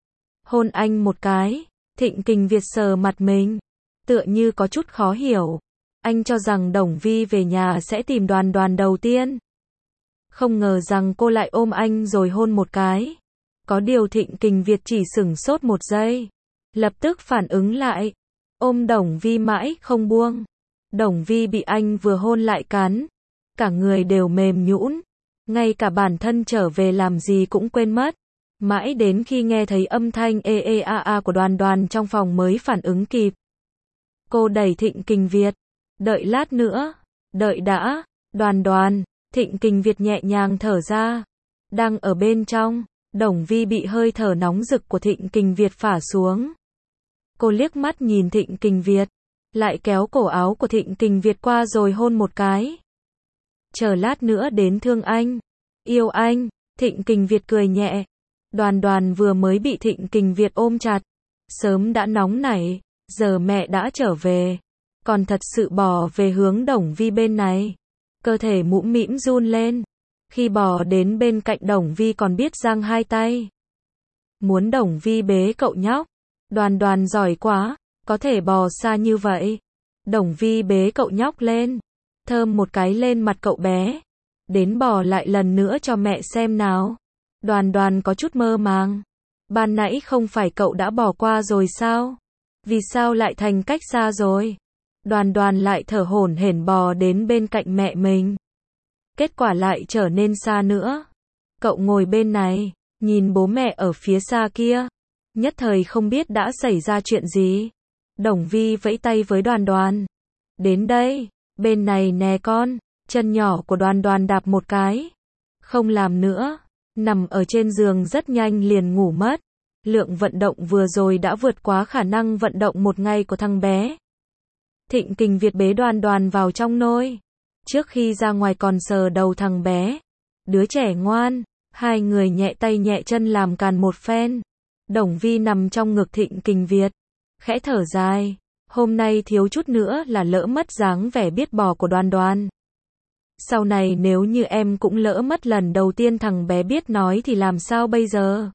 Hôn anh một cái, Thịnh Kình Việt sờ mặt mình, tựa như có chút khó hiểu. Anh cho rằng Đồng Vi về nhà sẽ tìm Đoàn Đoàn đầu tiên. Không ngờ rằng cô lại ôm anh rồi hôn một cái. Có điều Thịnh Kình Việt chỉ sửng sốt một giây, lập tức phản ứng lại, ôm Đồng Vi mãi không buông. Đồng Vi bị anh vừa hôn lại cắn, cả người đều mềm nhũn, ngay cả bản thân trở về làm gì cũng quên mất. Mãi đến khi nghe thấy âm thanh ê ê a a của Đoàn Đoàn trong phòng mới phản ứng kịp. Cô đẩy Thịnh Kình Việt, đợi lát nữa, đợi đã, Đoàn Đoàn. Thịnh Kình Việt nhẹ nhàng thở ra, đang ở bên trong. Đồng Vi bị hơi thở nóng rực của Thịnh Kình Việt phả xuống. Cô liếc mắt nhìn Thịnh Kình Việt, lại kéo cổ áo của Thịnh Kình Việt qua rồi hôn một cái. Chờ lát nữa đến thương anh, yêu anh. Thịnh Kình Việt cười nhẹ. Đoàn Đoàn vừa mới bị Thịnh Kình Việt ôm chặt, sớm đã nóng nảy, giờ mẹ đã trở về, còn thật sự bò về hướng Đồng Vi bên này. Cơ thể mũm mĩm run lên. Khi bò đến bên cạnh Đồng Vi còn biết giang hai tay. Muốn Đồng Vi bế cậu nhóc. Đoàn Đoàn giỏi quá, có thể bò xa như vậy. Đồng Vi bế cậu nhóc lên, thơm một cái lên mặt cậu bé. Đến bò lại lần nữa cho mẹ xem nào. Đoàn Đoàn có chút mơ màng. Ban nãy không phải cậu đã bỏ qua rồi sao? Vì sao lại thành cách xa rồi? Đoàn Đoàn lại thở hổn hển bò đến bên cạnh mẹ mình. Kết quả lại trở nên xa nữa. Cậu ngồi bên này, nhìn bố mẹ ở phía xa kia. Nhất thời không biết đã xảy ra chuyện gì. Đồng Vi vẫy tay với Đoàn Đoàn. Đến đây, bên này nè con. Chân nhỏ của Đoàn Đoàn đạp một cái. Không làm nữa. Nằm ở trên giường rất nhanh liền ngủ mất. Lượng vận động vừa rồi đã vượt quá khả năng vận động một ngày của thằng bé. Thịnh Kình Việt bế Đoàn Đoàn vào trong nôi. Trước khi ra ngoài còn sờ đầu thằng bé. Đứa trẻ ngoan. Hai người nhẹ tay nhẹ chân làm càn một phen. Đồng Vi nằm trong ngực Thịnh Kình Việt, khẽ thở dài. Hôm nay thiếu chút nữa là lỡ mất dáng vẻ biết bò của Đoàn Đoàn. Sau này nếu như em cũng lỡ mất lần đầu tiên thằng bé biết nói thì làm sao bây giờ?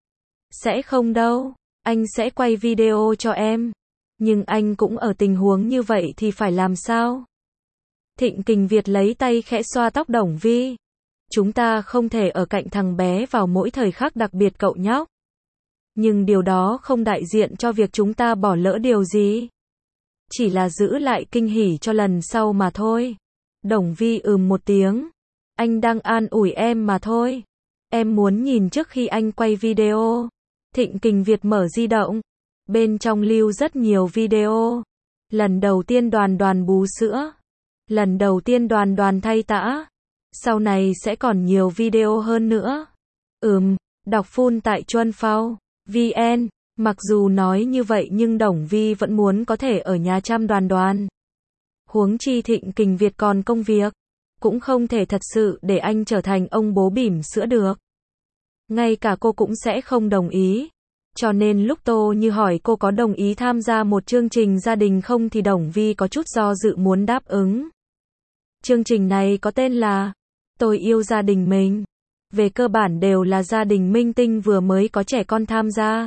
Sẽ không đâu, anh sẽ quay video cho em. Nhưng anh cũng ở tình huống như vậy thì phải làm sao? Thịnh Kình Việt lấy tay khẽ xoa tóc Đồng Vi. Chúng ta không thể ở cạnh thằng bé vào mỗi thời khắc đặc biệt cậu nhóc. Nhưng điều đó không đại diện cho việc chúng ta bỏ lỡ điều gì. Chỉ là giữ lại kinh hỉ cho lần sau mà thôi. Đồng Vi ừm một tiếng. Anh đang an ủi em mà thôi. Em muốn nhìn trước khi anh quay video. Thịnh Kình Việt mở di động. Bên trong lưu rất nhiều video. Lần đầu tiên Đoàn Đoàn bú sữa. Lần đầu tiên Đoàn Đoàn thay tã. Sau này sẽ còn nhiều video hơn nữa. Ừm, đọc full tại Chuân Phao vê en. Mặc dù nói như vậy nhưng Đồng Vi vẫn muốn có thể ở nhà chăm Đoàn Đoàn. Huống chi Thịnh Kình Việt còn công việc. Cũng không thể thật sự để anh trở thành ông bố bỉm sữa được. Ngay cả cô cũng sẽ không đồng ý. Cho nên lúc Tô Như hỏi cô có đồng ý tham gia một chương trình gia đình không thì Đồng Vi có chút do dự muốn đáp ứng. Chương trình này có tên là Tôi yêu gia đình mình. Về cơ bản đều là gia đình minh tinh vừa mới có trẻ con tham gia.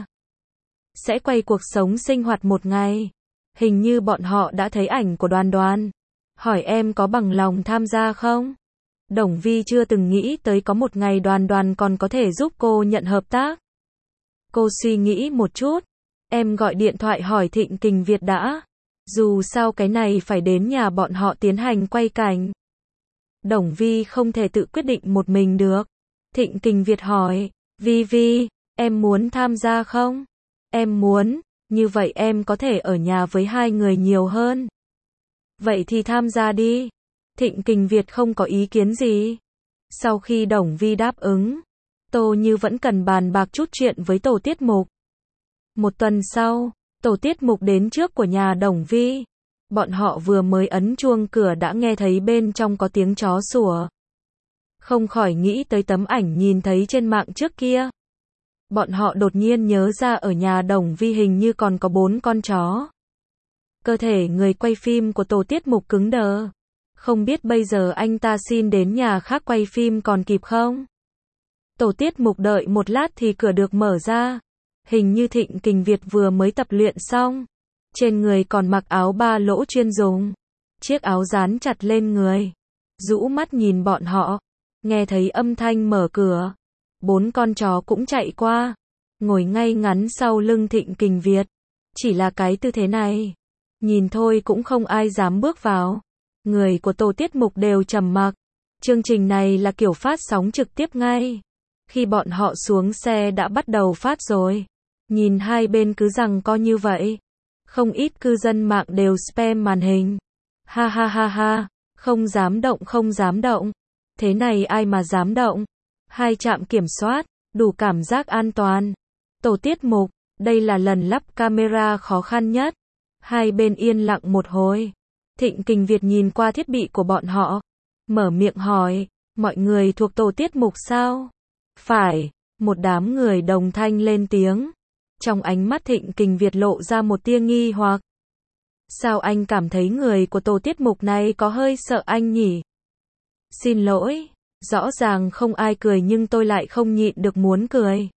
Sẽ quay cuộc sống sinh hoạt một ngày. Hình như bọn họ đã thấy ảnh của Đoàn Đoàn. Hỏi em có bằng lòng tham gia không? Đồng Vi chưa từng nghĩ tới có một ngày Đoàn Đoàn còn có thể giúp cô nhận hợp tác. Cô suy nghĩ một chút. Em gọi điện thoại hỏi Thịnh Kình Việt đã. Dù sao cái này phải đến nhà bọn họ tiến hành quay cảnh. Đồng Vi không thể tự quyết định một mình được. Thịnh Kình Việt hỏi, Vi Vi, em muốn tham gia không? Em muốn, như vậy em có thể ở nhà với hai người nhiều hơn. Vậy thì tham gia đi. Thịnh Kình Việt không có ý kiến gì. Sau khi Đồng Vi đáp ứng, Tô Như vẫn cần bàn bạc chút chuyện với tổ tiết mục. Một tuần sau, tổ tiết mục đến trước của nhà Đồng Vi. Bọn họ vừa mới ấn chuông cửa đã nghe thấy bên trong có tiếng chó sủa. Không khỏi nghĩ tới tấm ảnh nhìn thấy trên mạng trước kia. Bọn họ đột nhiên nhớ ra ở nhà Đồng Vi hình như còn có bốn con chó. Cơ thể người quay phim của tổ tiết mục cứng đờ. Không biết bây giờ anh ta xin đến nhà khác quay phim còn kịp không? Tổ tiết mục đợi một lát thì cửa được mở ra. Hình như Thịnh Kình Việt vừa mới tập luyện xong. Trên người còn mặc áo ba lỗ chuyên dùng. Chiếc áo dán chặt lên người. Rũ mắt nhìn bọn họ. Nghe thấy âm thanh mở cửa. Bốn con chó cũng chạy qua. Ngồi ngay ngắn sau lưng Thịnh Kình Việt. Chỉ là cái tư thế này. Nhìn thôi cũng không ai dám bước vào. Người của tổ tiết mục đều trầm mặc. Chương trình này là kiểu phát sóng trực tiếp ngay. Khi bọn họ xuống xe đã bắt đầu phát rồi. Nhìn hai bên cứ rằng co như vậy. Không ít cư dân mạng đều spam màn hình. Ha ha ha ha, không dám động không dám động. Thế này ai mà dám động. Hai trạm kiểm soát, đủ cảm giác an toàn. Tổ tiết mục, đây là lần lắp camera khó khăn nhất. Hai bên yên lặng một hồi. Thịnh Kình Việt nhìn qua thiết bị của bọn họ. Mở miệng hỏi, mọi người thuộc tổ tiết mục sao? Phải, một đám người đồng thanh lên tiếng. Trong ánh mắt Thịnh Kình Việt lộ ra một tia nghi hoặc. Sao anh cảm thấy người của tổ tiết mục này có hơi sợ anh nhỉ? Xin lỗi, rõ ràng không ai cười nhưng tôi lại không nhịn được muốn cười.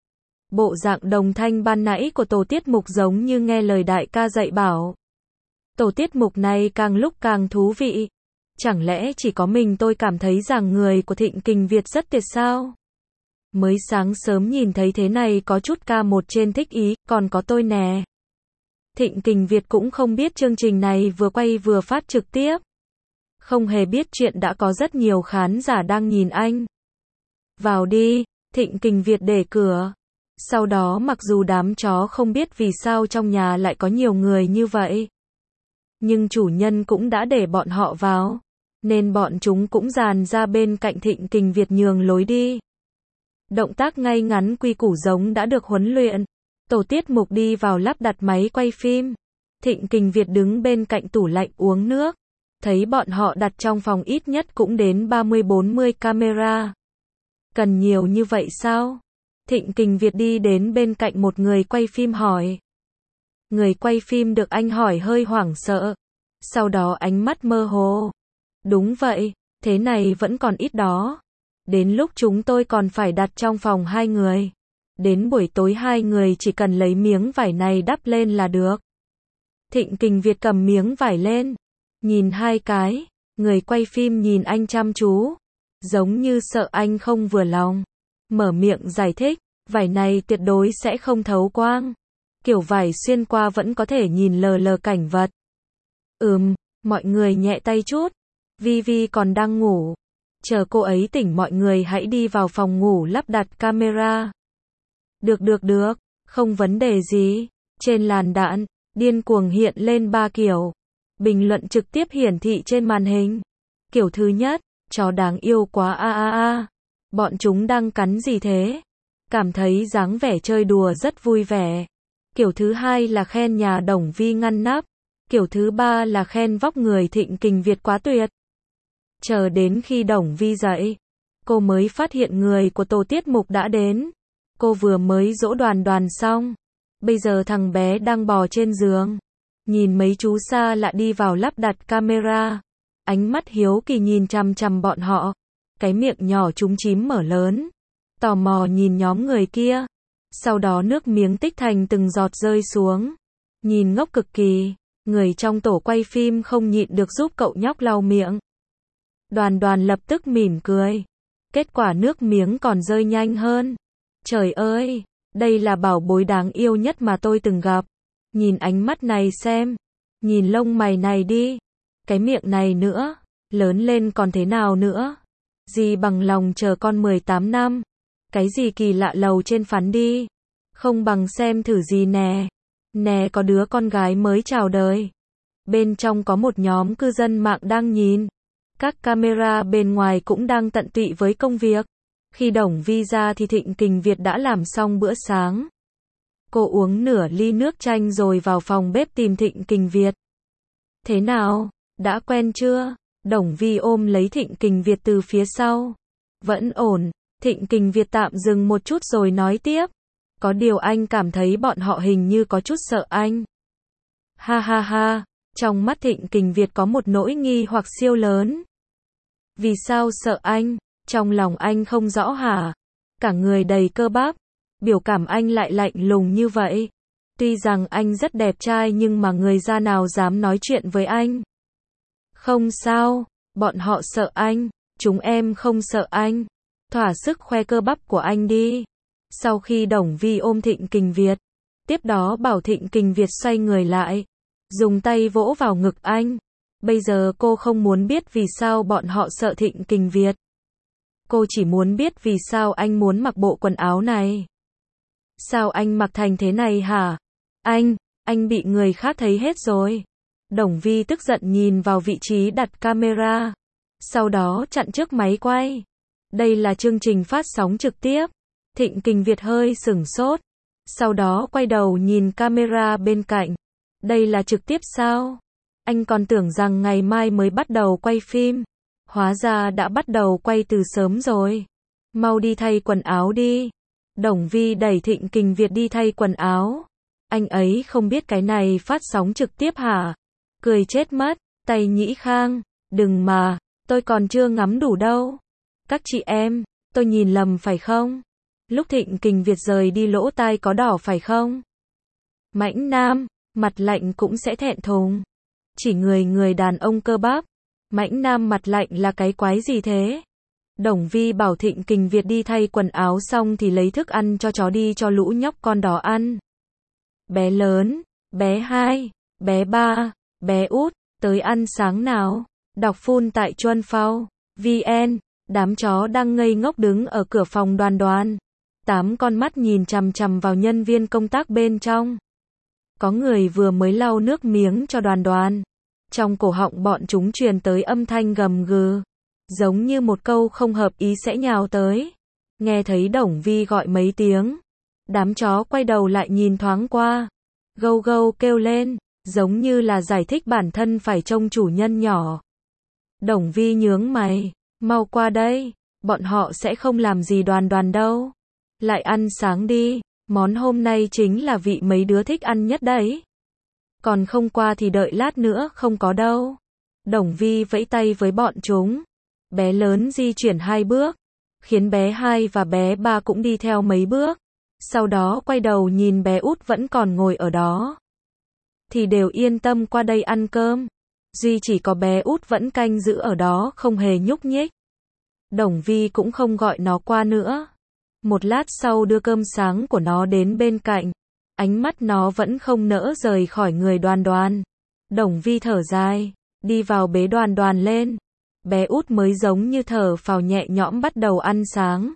Bộ dạng đồng thanh ban nãy của tổ tiết mục giống như nghe lời đại ca dạy bảo. Tổ tiết mục này càng lúc càng thú vị. Chẳng lẽ chỉ có mình tôi cảm thấy rằng người của Thịnh Kình Việt rất tuyệt sao? Mới sáng sớm nhìn thấy thế này có chút ca một trên thích ý, còn có tôi nè. Thịnh Kình Việt cũng không biết chương trình này vừa quay vừa phát trực tiếp. Không hề biết chuyện đã có rất nhiều khán giả đang nhìn anh. Vào đi, Thịnh Kình Việt để cửa. Sau đó mặc dù đám chó không biết vì sao trong nhà lại có nhiều người như vậy. Nhưng chủ nhân cũng đã để bọn họ vào. Nên bọn chúng cũng dàn ra bên cạnh Thịnh Kình Việt nhường lối đi. Động tác ngay ngắn quy củ giống đã được huấn luyện. Tổ tiết mục đi vào lắp đặt máy quay phim. Thịnh Kình Việt đứng bên cạnh tủ lạnh uống nước. Thấy bọn họ đặt trong phòng ít nhất cũng đến ba mươi bốn mươi camera. Cần nhiều như vậy sao? Thịnh Kình Việt đi đến bên cạnh một người quay phim hỏi. Người quay phim được anh hỏi hơi hoảng sợ. Sau đó ánh mắt mơ hồ. Đúng vậy, thế này vẫn còn ít đó. Đến lúc chúng tôi còn phải đặt trong phòng hai người. Đến buổi tối hai người chỉ cần lấy miếng vải này đắp lên là được. Thịnh Kình Việt cầm miếng vải lên. Nhìn hai cái. Người quay phim nhìn anh chăm chú. Giống như sợ anh không vừa lòng. Mở miệng giải thích. Vải này tuyệt đối sẽ không thấu quang. Kiểu vải xuyên qua vẫn có thể nhìn lờ lờ cảnh vật. Ừm, mọi người nhẹ tay chút. Vi Vi còn đang ngủ. Chờ cô ấy tỉnh mọi người hãy đi vào phòng ngủ lắp đặt camera. Được được được, không vấn đề gì. Trên làn đạn, điên cuồng hiện lên ba kiểu. Bình luận trực tiếp hiển thị trên màn hình. Kiểu thứ nhất, chó đáng yêu quá a a a. Bọn chúng đang cắn gì thế? Cảm thấy dáng vẻ chơi đùa rất vui vẻ. Kiểu thứ hai là khen nhà Đồng Vi ngăn nắp. Kiểu thứ ba là khen vóc người Thịnh Kình Việt quá tuyệt. Chờ đến khi Đồng Vi dậy, cô mới phát hiện người của tổ tiết mục đã đến. Cô vừa mới dỗ Đoàn Đoàn xong. Bây giờ thằng bé đang bò trên giường. Nhìn mấy chú xa lạ đi vào lắp đặt camera. Ánh mắt hiếu kỳ nhìn chằm chằm bọn họ. Cái miệng nhỏ trúng chím mở lớn. Tò mò nhìn nhóm người kia. Sau đó nước miếng tích thành từng giọt rơi xuống. Nhìn ngốc cực kỳ. Người trong tổ quay phim không nhịn được giúp cậu nhóc lau miệng. Đoàn Đoàn lập tức mỉm cười. Kết quả nước miếng còn rơi nhanh hơn. Trời ơi, đây là bảo bối đáng yêu nhất mà tôi từng gặp. Nhìn ánh mắt này xem. Nhìn lông mày này đi. Cái miệng này nữa. Lớn lên còn thế nào nữa. Dì bằng lòng chờ con mười tám năm. Cái gì kỳ lạ lầu trên phắn đi. Không bằng xem thử gì nè. Nè có đứa con gái mới chào đời. Bên trong có một nhóm cư dân mạng đang nhìn. Các camera bên ngoài cũng đang tận tụy với công việc. Khi Đồng Vi ra thì Thịnh Kình Việt đã làm xong bữa sáng. Cô uống nửa ly nước chanh rồi vào phòng bếp tìm Thịnh Kình Việt. Thế nào, đã quen chưa? Đồng Vi ôm lấy Thịnh Kình Việt từ phía sau. Vẫn ổn, Thịnh Kình Việt tạm dừng một chút rồi nói tiếp. Có điều anh cảm thấy bọn họ hình như có chút sợ anh. Ha ha ha, trong mắt Thịnh Kình Việt có một nỗi nghi hoặc siêu lớn. Vì sao sợ anh? Trong lòng anh không rõ hả? Cả người đầy cơ bắp, biểu cảm anh lại lạnh lùng như vậy. Tuy rằng anh rất đẹp trai nhưng mà người da nào dám nói chuyện với anh? Không sao, bọn họ sợ anh, chúng em không sợ anh. Thỏa sức khoe cơ bắp của anh đi. Sau khi Đồng Vi ôm Thịnh Kình Việt, tiếp đó bảo Thịnh Kình Việt xoay người lại, dùng tay vỗ vào ngực anh. Bây giờ cô không muốn biết vì sao bọn họ sợ Thịnh Kình Việt. Cô chỉ muốn biết vì sao anh muốn mặc bộ quần áo này. Sao anh mặc thành thế này hả? Anh, anh bị người khác thấy hết rồi. Đồng Vi tức giận nhìn vào vị trí đặt camera, sau đó chặn trước máy quay. Đây là chương trình phát sóng trực tiếp. Thịnh Kình Việt hơi sửng sốt, sau đó quay đầu nhìn camera bên cạnh. Đây là trực tiếp sao? Anh còn tưởng rằng ngày mai mới bắt đầu quay phim. Hóa ra đã bắt đầu quay từ sớm rồi. Mau đi thay quần áo đi. Đồng Vi đẩy Thịnh Kình Việt đi thay quần áo. Anh ấy không biết cái này phát sóng trực tiếp hả? Cười chết mất. Tay Nhĩ Khang, đừng mà, tôi còn chưa ngắm đủ đâu. Các chị em, tôi nhìn lầm phải không? Lúc Thịnh Kình Việt rời đi lỗ tai có đỏ phải không? Mãnh Nam, mặt lạnh cũng sẽ thẹn thùng. Chỉ người người đàn ông cơ bắp. Mãnh Nam mặt lạnh là cái quái gì thế? Đồng Vi bảo Thịnh Kình Việt đi thay quần áo xong thì lấy thức ăn cho chó đi cho lũ nhóc con đó ăn. Bé lớn, bé hai, bé ba, bé út, tới ăn sáng nào. Đọc full tại Chuan Phao, vê en. Đám chó đang ngây ngốc đứng ở cửa phòng Đoàn Đoàn. Tám con mắt nhìn chằm chằm vào nhân viên công tác bên trong. Có người vừa mới lau nước miếng cho Đoàn Đoàn. Trong cổ họng bọn chúng truyền tới âm thanh gầm gừ, giống như một câu không hợp ý sẽ nhào tới. Nghe thấy Đồng Vi gọi mấy tiếng, đám chó quay đầu lại nhìn thoáng qua, gâu gâu kêu lên, giống như là giải thích bản thân phải trông chủ nhân nhỏ. Đồng Vi nhướng mày, mau qua đây, bọn họ sẽ không làm gì Đoàn Đoàn đâu. Lại ăn sáng đi, món hôm nay chính là vị mấy đứa thích ăn nhất đấy. Còn không qua thì đợi lát nữa không có đâu. Đồng Vi vẫy tay với bọn chúng. Bé lớn di chuyển hai bước, khiến bé hai và bé ba cũng đi theo mấy bước. Sau đó quay đầu nhìn bé út vẫn còn ngồi ở đó. Thì đều yên tâm qua đây ăn cơm. Duy chỉ có bé út vẫn canh giữ ở đó không hề nhúc nhích. Đồng Vi cũng không gọi nó qua nữa. Một lát sau đưa cơm sáng của nó đến bên cạnh. Ánh mắt nó vẫn không nỡ rời khỏi người Đoàn Đoàn. Đồng Vi thở dài, đi vào bế Đoàn Đoàn lên. Bé út mới giống như thở phào nhẹ nhõm bắt đầu ăn sáng.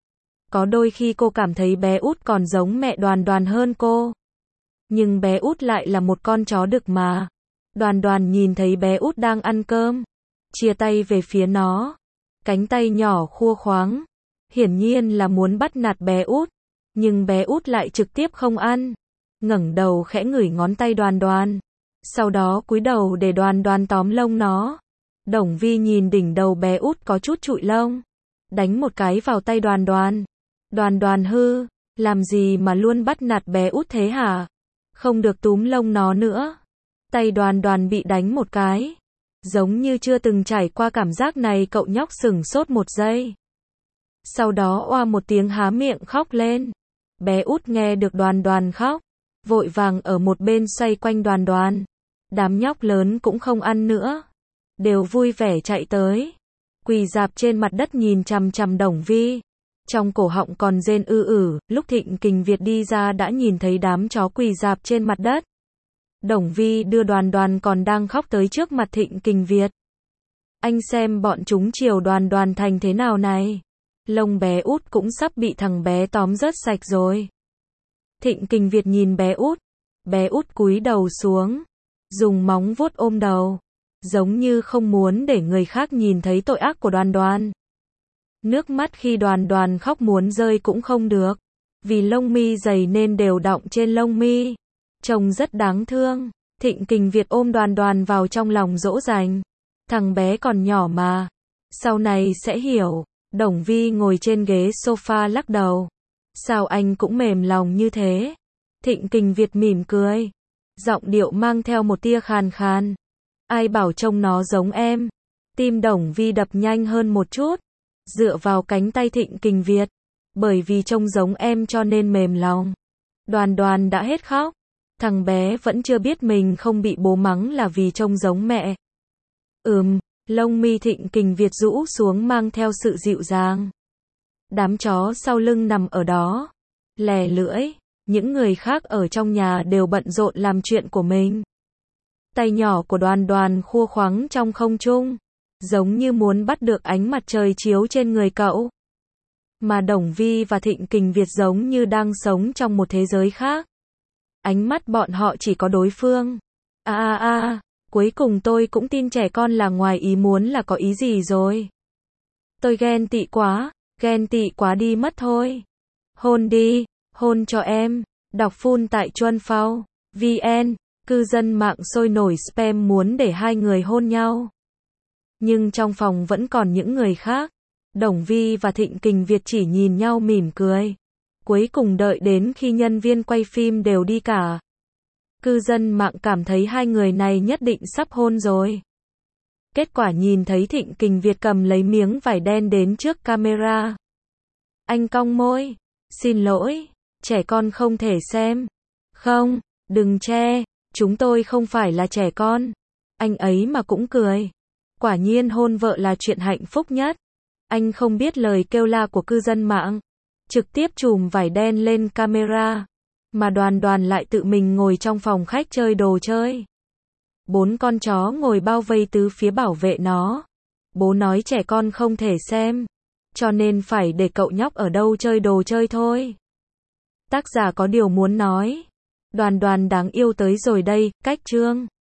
Có đôi khi cô cảm thấy bé út còn giống mẹ Đoàn Đoàn hơn cô. Nhưng bé út lại là một con chó đực mà. Đoàn Đoàn nhìn thấy bé út đang ăn cơm, chia tay về phía nó. Cánh tay nhỏ khua khoáng, hiển nhiên là muốn bắt nạt bé út. Nhưng bé út lại trực tiếp không ăn, ngẩng đầu khẽ ngửi ngón tay Đoàn Đoàn, sau đó cúi đầu để Đoàn Đoàn tóm lông nó. Đồng Vi nhìn đỉnh đầu bé út có chút trụi lông, đánh một cái vào tay Đoàn Đoàn. Đoàn Đoàn hư, làm gì mà luôn bắt nạt bé út thế hả? Không được túm lông nó nữa. Tay Đoàn Đoàn bị đánh một cái, giống như chưa từng trải qua cảm giác này. Cậu nhóc sửng sốt một giây, sau đó oa một tiếng há miệng khóc lên. Bé út nghe được Đoàn Đoàn khóc, vội vàng ở một bên xoay quanh Đoàn Đoàn. Đám nhóc lớn cũng không ăn nữa, đều vui vẻ chạy tới, quỳ rạp trên mặt đất nhìn chằm chằm Đồng Vi. Trong cổ họng còn rên ư ử. Lúc Thịnh Kình Việt đi ra đã nhìn thấy đám chó quỳ rạp trên mặt đất. Đồng Vi đưa Đoàn Đoàn còn đang khóc tới trước mặt Thịnh Kình Việt. Anh xem bọn chúng chiều Đoàn Đoàn thành thế nào này. Lông bé út cũng sắp bị thằng bé tóm rớt sạch rồi. Thịnh Kình Việt nhìn bé út. Bé út cúi đầu xuống, dùng móng vuốt ôm đầu, giống như không muốn để người khác nhìn thấy tội ác của Đoàn Đoàn. Nước mắt khi Đoàn Đoàn khóc muốn rơi cũng không được, vì lông mi dày nên đều đọng trên lông mi, trông rất đáng thương. Thịnh Kình Việt ôm Đoàn Đoàn vào trong lòng dỗ dành. Thằng bé còn nhỏ mà. Sau này sẽ hiểu. Đồng Vi ngồi trên ghế sofa lắc đầu. Sao anh cũng mềm lòng như thế? Thịnh Kình Việt mỉm cười. Giọng điệu mang theo một tia khàn khàn. Ai bảo trông nó giống em? Tim Đồng Vi đập nhanh hơn một chút. Dựa vào cánh tay Thịnh Kình Việt. Bởi vì trông giống em cho nên mềm lòng. Đoàn Đoàn đã hết khóc. Thằng bé vẫn chưa biết mình không bị bố mắng là vì trông giống mẹ. Ừm, lông mi Thịnh Kình Việt rũ xuống mang theo sự dịu dàng. Đám chó sau lưng nằm ở đó. Lè lưỡi, những người khác ở trong nhà đều bận rộn làm chuyện của mình. Tay nhỏ của Đoàn Đoàn khua khoắng trong không trung. Giống như muốn bắt được ánh mặt trời chiếu trên người cậu. Mà Đồng Vi và Thịnh Kình Việt giống như đang sống trong một thế giới khác. Ánh mắt bọn họ chỉ có đối phương. À à à, cuối cùng tôi cũng tin trẻ con là ngoài ý muốn là có ý gì rồi. Tôi ghen tị quá, ghen tị quá đi mất thôi. Hôn đi, hôn cho em. Đọc full tại Chuan Phao, vê en, cư dân mạng sôi nổi spam muốn để hai người hôn nhau. Nhưng trong phòng vẫn còn những người khác. Đồng Vi và Thịnh Kình Việt chỉ nhìn nhau mỉm cười. Cuối cùng đợi đến khi nhân viên quay phim đều đi cả. Cư dân mạng cảm thấy hai người này nhất định sắp hôn rồi. Kết quả nhìn thấy Thịnh Kình Việt cầm lấy miếng vải đen đến trước camera. Anh cong môi. Xin lỗi, trẻ con không thể xem. Không, đừng che, chúng tôi không phải là trẻ con. Anh ấy mà cũng cười. Quả nhiên hôn vợ là chuyện hạnh phúc nhất. Anh không biết lời kêu la của cư dân mạng. Trực tiếp chùm vải đen lên camera. Mà Đoàn Đoàn lại tự mình ngồi trong phòng khách chơi đồ chơi. Bốn con chó ngồi bao vây tứ phía bảo vệ nó. Bố nói trẻ con không thể xem. Cho nên phải để cậu nhóc ở đâu chơi đồ chơi thôi. Tác giả có điều muốn nói. Đoàn Đoàn đáng yêu tới rồi đây, cách chương.